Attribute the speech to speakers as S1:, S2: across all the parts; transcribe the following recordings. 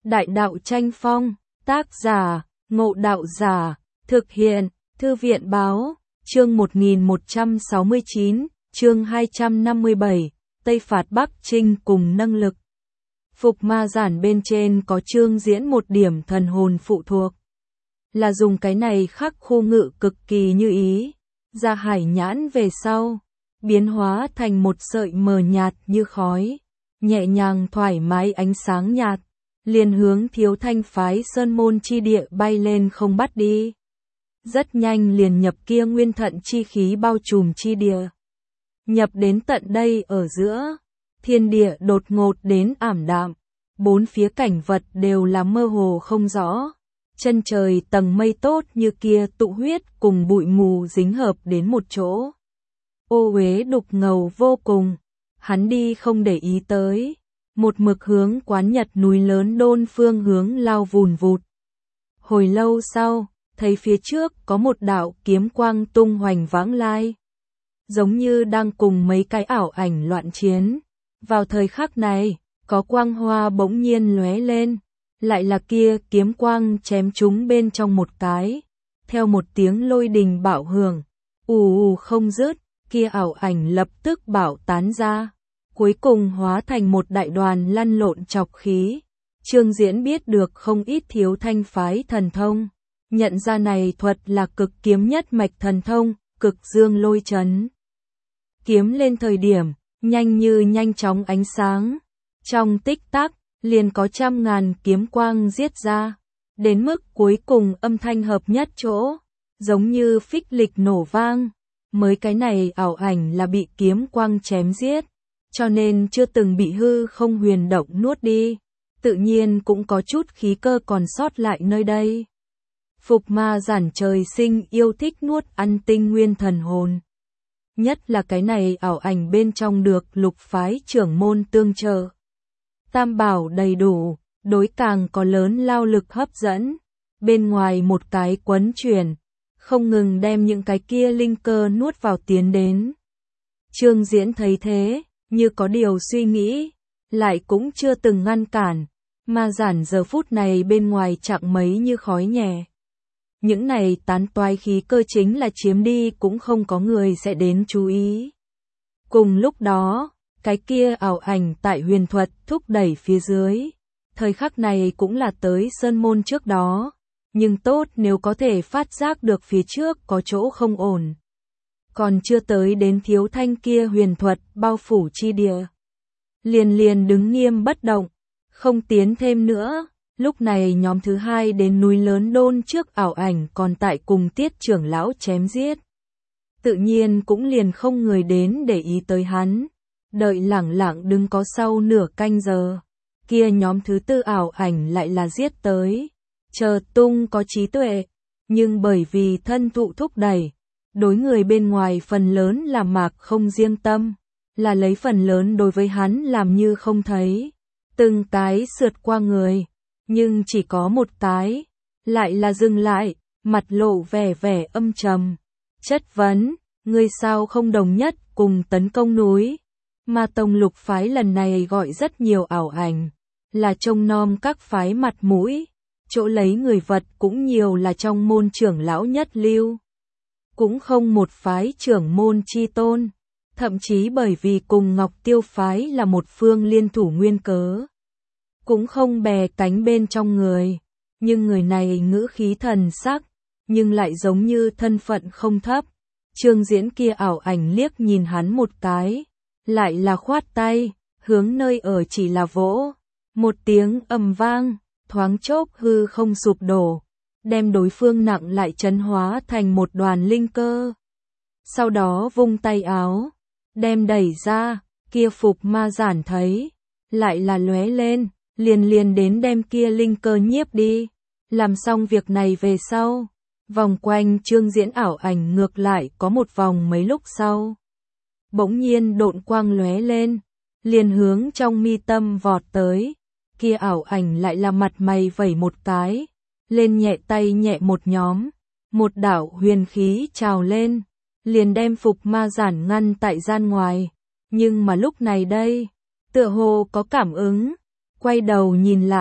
S1: Đại đạo tranh phong, tác giả, Ngộ Đạo Giả, thực hiện, Thư viện báo, chương 1169, chương 257, Tây phạt Bắc Trinh cùng nâng lực. Phục ma giản bên trên có chương diễn một điểm thần hồn phụ thuộc. Là dùng cái này khắc khu ngự cực kỳ như ý, ra hải nhãn về sau, biến hóa thành một sợi mờ nhạt như khói, nhẹ nhàng thoải mái ánh sáng nhạt, liền hướng Thiếu Thanh phái sơn môn chi địa bay lên không bắt đi. Rất nhanh liền nhập kia nguyên thận chi khí bao trùm chi địa. Nhập đến tận đây ở giữa, thiên địa đột ngột đến ảm đạm, bốn phía cảnh vật đều là mơ hồ không rõ. Chân trời tầng mây tốt như kia tụ huyết cùng bụi mù dính hợp đến một chỗ. Ô uế đục ngầu vô cùng, hắn đi không để ý tới, một mực hướng Quán Nhật núi lớn đôn phương hướng lao vùn vụt. Hồi lâu sau, thấy phía trước có một đạo kiếm quang tung hoành vãng lai, giống như đang cùng mấy cái ảo ảnh loạn chiến. Vào thời khắc này, có quang hoa bỗng nhiên lóe lên, lại là kia kiếm quang chém chúng bên trong một cái, theo một tiếng lôi đình bạo hưởng, ù không dứt, kia ảo ảnh lập tức bạo tán ra, cuối cùng hóa thành một đại đoàn lăn lộn chọc khí. Trương Diễn biết được không ít Thiếu Thanh phái thần thông, nhận ra này thuật là cực kiếm nhất mạch thần thông, cực dương lôi chấn. Kiếm lên thời điểm, nhanh như nhanh chóng ánh sáng, trong tích tắc, liền có trăm ngàn kiếm quang giết ra, đến mức cuối cùng âm thanh hợp nhất chỗ, giống như phích lịch nổ vang. Mới cái này ảo ảnh là bị kiếm quang chém giết, cho nên chưa từng bị hư không huyền động nuốt đi, tự nhiên cũng có chút khí cơ còn sót lại nơi đây. Phục ma giản trời sinh yêu thích nuốt ăn tinh nguyên thần hồn. Nhất là cái này ảo ảnh bên trong được lục phái trưởng môn tương trợ. Tam bảo đầy đủ, đối càng có lớn lao lực hấp dẫn. Bên ngoài một cái quấn chuyển, không ngừng đem những cái kia linh cơ nuốt vào tiến đến. Trương Diễn thấy thế, như có điều suy nghĩ, lại cũng chưa từng ngăn cản, ma giản giờ phút này bên ngoài chẳng mấy như khói nhẹ. Những này tán toái khí cơ chính là chiếm đi cũng không có người sẽ đến chú ý. Cùng lúc đó, cái kia ảo ảnh tại huyền thuật thúc đẩy phía dưới, thời khắc này cũng là tới sơn môn trước đó, nhưng tốt nếu có thể phát giác được phía trước có chỗ không ổn. Còn chưa tới đến Thiếu Thanh kia huyền thuật bao phủ chi địa. Liền đứng nghiêm bất động, không tiến thêm nữa. Lúc này nhóm thứ hai đến núi lớn đôn trước ảo ảnh còn tại cùng Tiết trưởng lão chém giết. Tự nhiên cũng liền không người đến để ý tới hắn. Đợi lẳng lặng đứng có sau nửa canh giờ. Kia nhóm thứ tư ảo ảnh lại là giết tới. Chờ tung có trí tuệ, nhưng bởi vì thân thụ thúc đẩy, đối người bên ngoài phần lớn là mạc không riêng tâm, là lấy phần lớn đối với hắn làm như không thấy. Từng cái sượt qua người, nhưng chỉ có một cái, lại là dừng lại, mặt lộ vẻ âm trầm. Chất vấn, ngươi sao không đồng nhất cùng tấn công núi? Ma tông lục phái lần này gọi rất nhiều ảo ảnh, là trông nom các phái mặt mũi. Chỗ lấy người vật cũng nhiều là trong môn trưởng lão nhất lưu. Cũng không một phái trưởng môn chi tôn, thậm chí bởi vì cùng Ngọc Tiêu phái là một phương liên thủ nguyên cớ. Cũng không bè cánh bên trong người, nhưng người này ngữ khí thần sắc, nhưng lại giống như thân phận không thấp. Trương Diễn kia ảo ảnh liếc nhìn hắn một cái, lại là khoát tay, hướng nơi ở chỉ là vỗ. Một tiếng ầm vang, thoáng chốc hư không sụp đổ, đem đối phương nặng lại chấn hóa thành một đoàn linh cơ. Sau đó vung tay áo, đem đẩy ra, kia phục ma giản thấy, lại là lóe lên, liền đến đem kia linh cơ nhiếp đi. Làm xong việc này về sau, vòng quanh Trương Diễn ảo ảnh ngược lại có một vòng mấy lúc sau. Bỗng nhiên độn quang lóe lên, liền hướng trong mi tâm vọt tới. Kia ảo ảnh lại là mặt mày vẩy một cái, lên nhẹ tay nhẹ một nhóm, một đạo huyền khí trào lên, liền đem phục ma giản ngăn tại gian ngoài. Nhưng mà lúc này đây, tựa hồ có cảm ứng, quay đầu nhìn lại,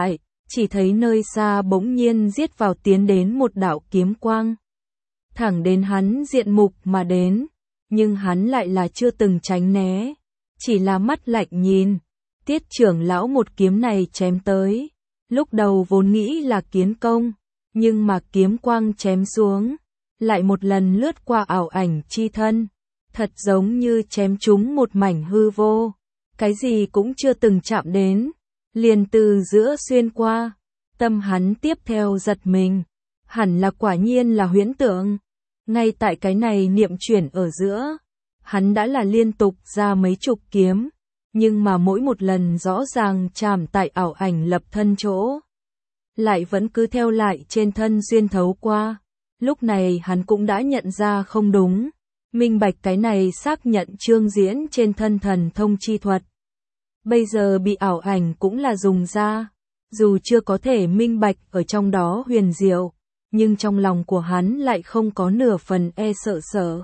S1: chỉ thấy nơi xa bỗng nhiên giết vào tiến đến một đạo kiếm quang. Thẳng đến hắn diện mục mà đến, nhưng hắn lại là chưa từng tránh né, chỉ là mắt lạnh nhìn. Tiết trưởng lão một kiếm này chém tới, lúc đầu vốn nghĩ là kiến công, nhưng mà kiếm quang chém xuống, lại một lần lướt qua ảo ảnh chi thân, thật giống như chém trúng một mảnh hư vô, cái gì cũng chưa từng chạm đến, liền từ giữa xuyên qua. Tâm hắn tiếp theo giật mình, hẳn là quả nhiên là huyễn tượng. Ngay tại cái này niệm chuyển ở giữa, hắn đã là liên tục ra mấy chục kiếm, nhưng mà mỗi một lần rõ ràng chạm tại ảo ảnh lập thân chỗ, lại vẫn cứ theo lại trên thân xuyên thấu qua. Lúc này hắn cũng đã nhận ra không đúng, minh bạch cái này xác nhận Trương Diễn trên thân thần thông chi thuật. Bây giờ bị ảo ảnh cũng là dùng ra, dù chưa có thể minh bạch ở trong đó huyền diệu, nhưng trong lòng của hắn lại không có nửa phần e sợ.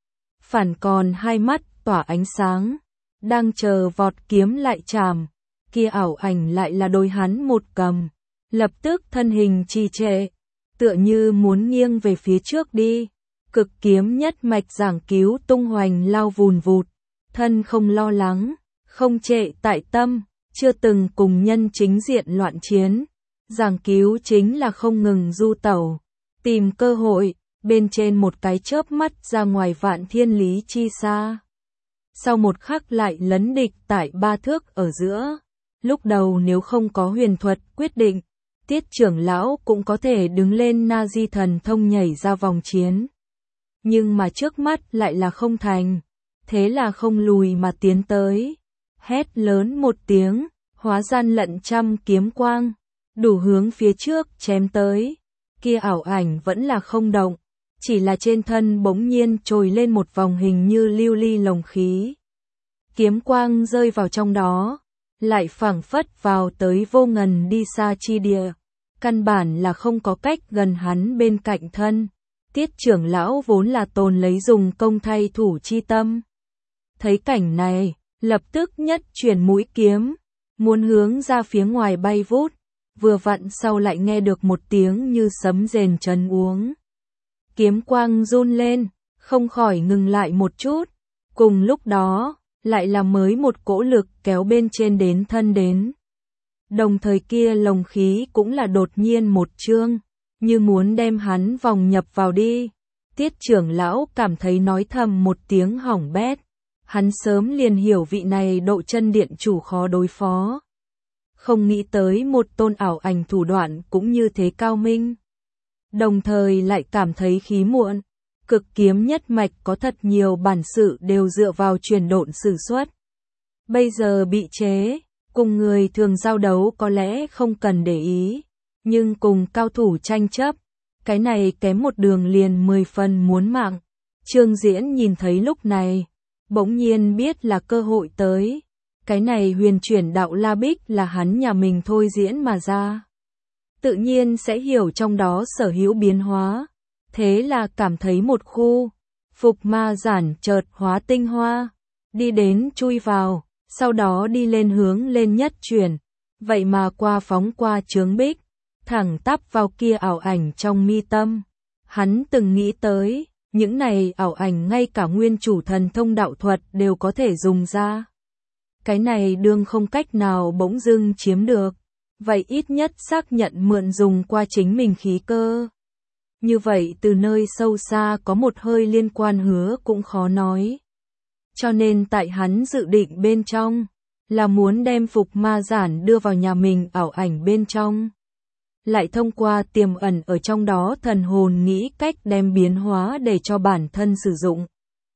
S1: Phản còn hai mắt tỏa ánh sáng, đang chờ vọt kiếm lại chạm, kia ảo ảnh lại là đôi hắn một cầm, lập tức thân hình trì trệ, tựa như muốn nghiêng về phía trước đi. Cực kiếm nhất mạch giảng cứu tung hoành lao vùn vụt, thân không lo lắng, không trệ tại tâm, chưa từng cùng nhân chính diện loạn chiến. Giảng cứu chính là không ngừng du tẩu, tìm cơ hội, bên trên một cái chớp mắt ra ngoài vạn thiên lý chi xa. Sau một khắc lại lấn địch tại 3 thước ở giữa. Lúc đầu nếu không có huyền thuật quyết định, Tiết trưởng lão cũng có thể đứng lên na di thần thông nhảy ra vòng chiến. Nhưng mà trước mắt lại là không thành, thế là không lùi mà tiến tới. Hét lớn một tiếng, hóa gian lận trăm kiếm quang, đủ hướng phía trước chém tới. Kia ảo ảnh vẫn là không động, chỉ là trên thân bỗng nhiên trồi lên một vòng hình như lưu ly lồng khí. Kiếm quang rơi vào trong đó, lại phảng phất vào tới vô ngần đi xa chi địa, căn bản là không có cách gần hắn bên cạnh thân. Tiết trưởng lão vốn là tồn lấy dùng công thay thủ chi tâm. Thấy cảnh này, lập tức nhất chuyển mũi kiếm, muốn hướng ra phía ngoài bay vút, vừa vặn sau lại nghe được một tiếng như sấm rền chấn uống. Kiếm quang run lên, không khỏi ngừng lại một chút, cùng lúc đó, lại là mới một cỗ lực kéo bên trên đến thân đến. Đồng thời kia lồng khí cũng là đột nhiên một trương, như muốn đem hắn vòng nhập vào đi. Tiết trưởng lão cảm thấy nói thầm một tiếng hỏng bét, hắn sớm liền hiểu vị này độ chân điện chủ khó đối phó. Không nghĩ tới một tôn ảo ảnh thủ đoạn cũng như thế cao minh. Đồng thời lại cảm thấy khí muộn, cực kiếm nhất mạch có thật nhiều bản sự đều dựa vào truyền độn sử xuất. Bây giờ bị chế, cùng người thường giao đấu có lẽ không cần để ý, nhưng cùng cao thủ tranh chấp, cái này kém một đường liền 10 phần muốn mạng. Trương Diễn nhìn thấy lúc này, bỗng nhiên biết là cơ hội tới. Cái này huyền chuyển đạo La Bích là hắn nhà mình thôi diễn mà ra, tự nhiên sẽ hiểu trong đó sở hữu biến hóa. Thế là cảm thấy một khu, phục ma giản chợt hóa tinh hoa, đi đến chui vào, sau đó đi lên hướng lên nhất chuyển, vậy mà qua phóng qua chướng bích, thẳng tắp vào kia ảo ảnh trong mi tâm. Hắn từng nghĩ tới, những này ảo ảnh ngay cả nguyên chủ thần thông đạo thuật đều có thể dùng ra. Cái này đương không cách nào bỗng dưng chiếm được, vậy ít nhất xác nhận mượn dùng qua chính mình khí cơ. Như vậy từ nơi sâu xa có một hơi liên quan hứa cũng khó nói. Cho nên tại hắn dự định bên trong, là muốn đem phục ma giản đưa vào nhà mình ảo ảnh bên trong. Lại thông qua tiềm ẩn ở trong đó thần hồn nghĩ cách đem biến hóa để cho bản thân sử dụng.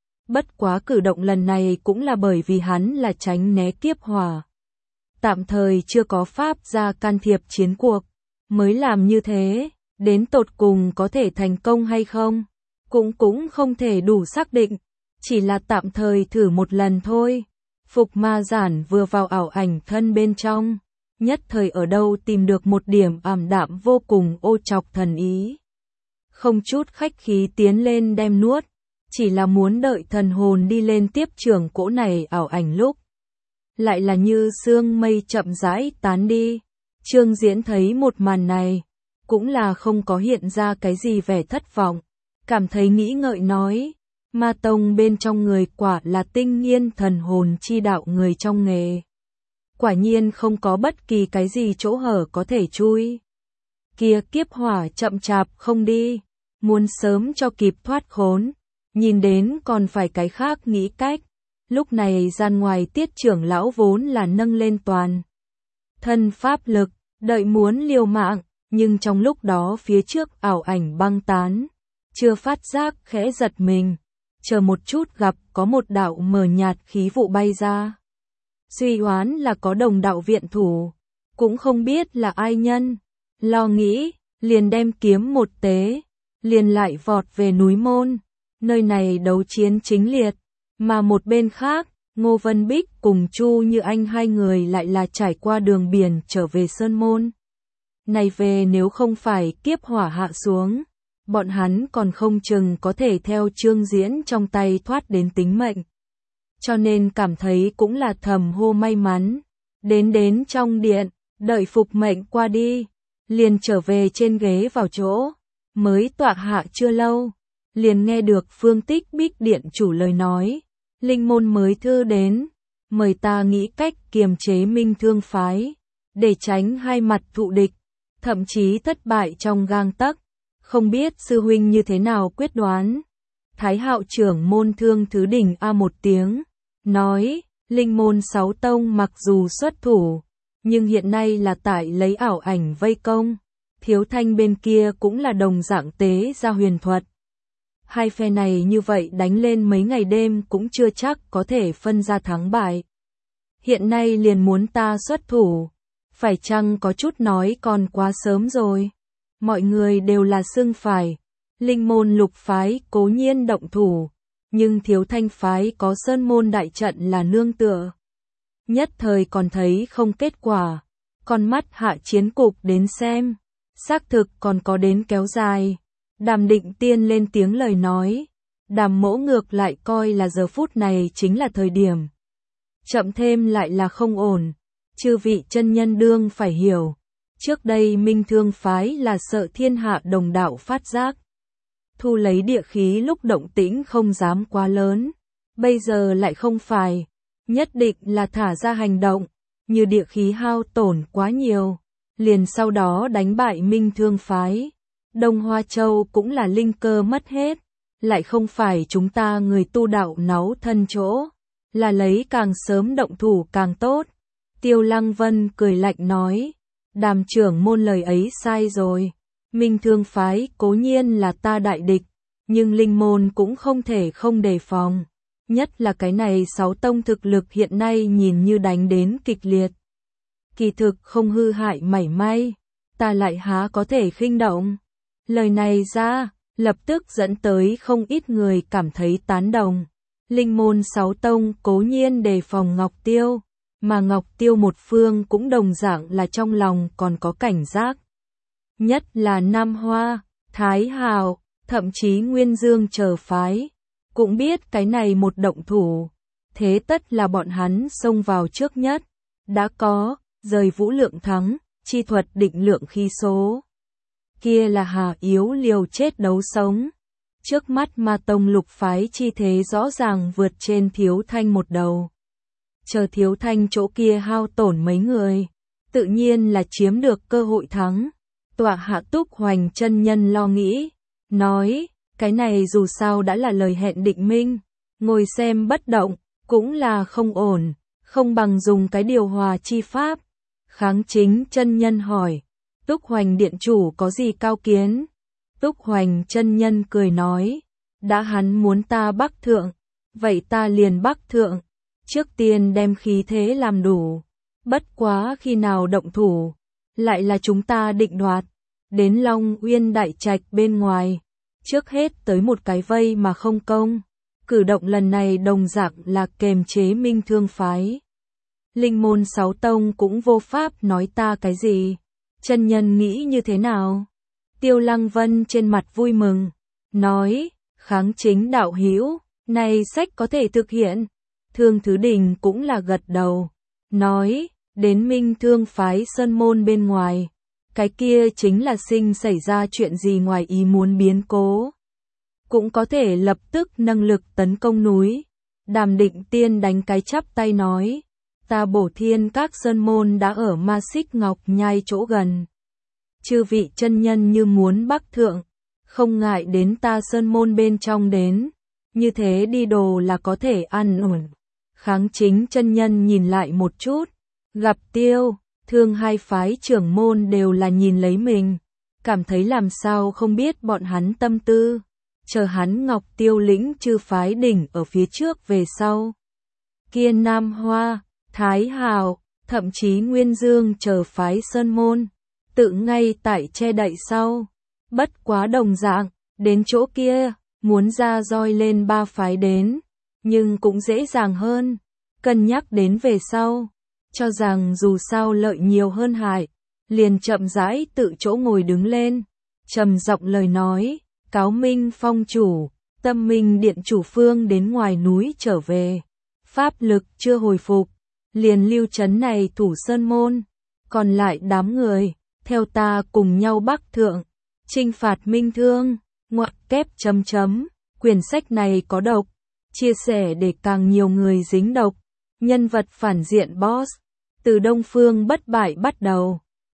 S1: Bất quá cử động lần này cũng là bởi vì hắn là tránh né kiếp hỏa. Tạm thời chưa có pháp ra can thiệp chiến cuộc, mới làm như thế, đến tột cùng có thể thành công hay không, cũng không thể đủ xác định, chỉ là tạm thời thử một lần thôi. Phục ma giản vừa vào ảo ảnh thân bên trong, nhất thời ở đâu tìm được một điểm ảm đạm vô cùng ô trọc thần ý. Không chút khách khí tiến lên đem nuốt, chỉ là muốn đợi thần hồn đi lên tiếp trưởng cỗ này ảo ảnh lúc. Lại là như sương mây chậm rãi tán đi, Trương Diễn thấy một màn này, cũng là không có hiện ra cái gì vẻ thất vọng, cảm thấy nghĩ ngợi nói, Ma Tông bên trong người quả là tinh nghiên thần hồn chi đạo người trong nghề. Quả nhiên không có bất kỳ cái gì chỗ hở có thể chui. Kia kiếp hỏa chậm chạp không đi, muốn sớm cho kịp thoát khốn, nhìn đến còn phải cái khác nghĩ cách. Lúc này gian ngoài Tiết trưởng lão vốn là nâng lên toàn thân pháp lực, đợi muốn liều mạng, nhưng trong lúc đó phía trước ảo ảnh băng tán, chưa phát giác khẽ giật mình, chờ một chút gặp có một đạo mờ nhạt khí vụ bay ra. Suy đoán là có đồng đạo viện thủ, cũng không biết là ai nhân, lo nghĩ, liền đem kiếm một tế, liền lại vọt về núi Môn, nơi này đấu chiến chính liệt, mà một bên khác, Ngô Vân Bích cùng Chu Như Anh hai người lại là trải qua đường biển trở về Sơn Môn. Này về nếu không phải kiếp hỏa hạ xuống, bọn hắn còn không chừng có thể theo Trương Diễn trong tay thoát đến tính mệnh. Cho nên cảm thấy cũng là thầm hô may mắn, đến trong điện, đợi phục mệnh qua đi, liền trở về trên ghế vào chỗ, mới tọa hạ chưa lâu, liền nghe được Phương Tích Bích điện chủ lời nói, linh môn mới thư đến, mời ta nghĩ cách kiềm chế Minh Thương phái, để tránh hai mặt thụ địch, thậm chí thất bại trong gang tấc, không biết sư huynh như thế nào quyết đoán. Thái Hạo trưởng môn Thương Thứ Đình a một tiếng, nói, linh môn 6 tông mặc dù xuất thủ, nhưng hiện nay là tại lấy ảo ảnh vây công, Thiếu Thanh bên kia cũng là đồng dạng tế ra huyền thuật. Hai phe này như vậy đánh lên mấy ngày đêm cũng chưa chắc có thể phân ra thắng bại. Hiện nay liền muốn ta xuất thủ, phải chăng có chút nói còn quá sớm rồi. Mọi người đều là xưng phải, linh môn lục phái cố nhiên động thủ, nhưng Thiếu Thanh phái có Sơn Môn đại trận là nương tựa. Nhất thời còn thấy không kết quả, con mắt hạ chiến cục đến xem, xác thực còn có đến kéo dài. Đàm Định Tiên lên tiếng lời nói, Đàm Mỗ ngược lại coi là giờ phút này chính là thời điểm. Chậm thêm lại là không ổn, chư vị chân nhân đương phải hiểu, trước đây Minh Thương phái là sợ thiên hạ đồng đạo phát giác. Thu lấy địa khí lúc động tĩnh không dám quá lớn, bây giờ lại không phải, nhất định là thả ra hành động, như địa khí hao tổn quá nhiều, liền sau đó đánh bại Minh Thương phái. Đông Hoa Châu cũng là linh cơ mất hết, lại không phải chúng ta người tu đạo náu thân chỗ, là lấy càng sớm động thủ càng tốt. Tiêu Lăng Vân cười lạnh nói, Đàm trưởng môn lời ấy sai rồi, Minh Thương phái cố nhiên là ta đại địch, nhưng linh môn cũng không thể không đề phòng, nhất là cái này 6 tông thực lực hiện nay nhìn như đánh đến kịch liệt. Kỳ thực không hư hại mảy may, ta lại há có thể khinh động. Lời này ra, lập tức dẫn tới không ít người cảm thấy tán đồng. Linh môn 6 tông cố nhiên đề phòng Ngọc Tiêu, mà Ngọc Tiêu một phương cũng đồng dạng là trong lòng còn có cảnh giác. Nhất là Nam Hoa, Thái Hào, thậm chí Nguyên Dương chờ phái, cũng biết cái này một động thủ, thế tất là bọn hắn xông vào trước nhất, đã có, rời vũ lượng thắng, chi thuật định lượng khí số. Kia là hà yếu liều chết đấu sống. Trước mắt Ma Tông lục phái chi thế rõ ràng vượt trên Thiếu Thanh một đầu. Chờ Thiếu Thanh chỗ kia hao tổn mấy người, tự nhiên là chiếm được cơ hội thắng. Tọa hạ Túc Hoành chân nhân lo nghĩ, nói, cái này dù sao đã là lời hẹn định minh, ngồi xem bất động, cũng là không ổn, không bằng dùng cái điều hòa chi pháp. Kháng Chính chân nhân hỏi, Túc Hoành điện chủ có gì cao kiến? Túc Hoành chân nhân cười nói, đã hắn muốn ta bắc thượng, vậy ta liền bắc thượng, trước tiên đem khí thế làm đủ, bất quá khi nào động thủ, lại là chúng ta định đoạt, đến Long Uyên đại trạch bên ngoài, trước hết tới một cái vây mà không công, cử động lần này đồng dạng là kềm chế Minh Thương phái. Linh môn 6 tông cũng vô pháp nói ta cái gì. Chân nhân nghĩ như thế nào? Tiêu Lăng Vân trên mặt vui mừng, nói, Kháng Chính đạo hữu, này sách có thể thực hiện. Thương Thứ Đình cũng là gật đầu, nói, đến Minh Thương phái Sơn Môn bên ngoài. Cái kia chính là sinh xảy ra chuyện gì ngoài ý muốn biến cố. Cũng có thể lập tức nâng lực tấn công núi. Đàm Định Tiên đánh cái chắp tay nói, ta Bổ Thiên các Sơn Môn đã ở Ma Xích Ngọc Nhai chỗ gần. Chư vị chân nhân như muốn bắc thượng, không ngại đến ta Sơn Môn bên trong đến, như thế đi đồ là có thể ăn ổn. Kháng Chính chân nhân nhìn lại một chút, gặp Tiêu, Thương hai phái trưởng môn đều là nhìn lấy mình, cảm thấy làm sao không biết bọn hắn tâm tư, chờ hắn Ngọc Tiêu lĩnh chư phái đỉnh ở phía trước về sau. Kia Nam Hoa, Thái Hào, thậm chí Nguyên Dương chờ phái Sơn Môn, tự ngay tại che đậy sau. Bất quá đồng dạng, đến chỗ kia, muốn ra roi lên ba phái đến, nhưng cũng dễ dàng hơn, cân nhắc đến về sau, cho rằng dù sao lợi nhiều hơn hại, liền chậm rãi tự chỗ ngồi đứng lên, trầm giọng lời nói, cáo Minh Phong chủ, Tâm Minh điện chủ Phương đến ngoài núi trở về, pháp lực chưa hồi phục, liền lưu trấn này thủ Sơn Môn, còn lại đám người, theo ta cùng nhau bắc thượng, chinh phạt Minh Thương, ngoặc kép chấm chấm, quyển sách này có độc, chia sẻ để càng nhiều người dính độc, nhân vật phản diện boss, từ Đông Phương bất bại bắt đầu.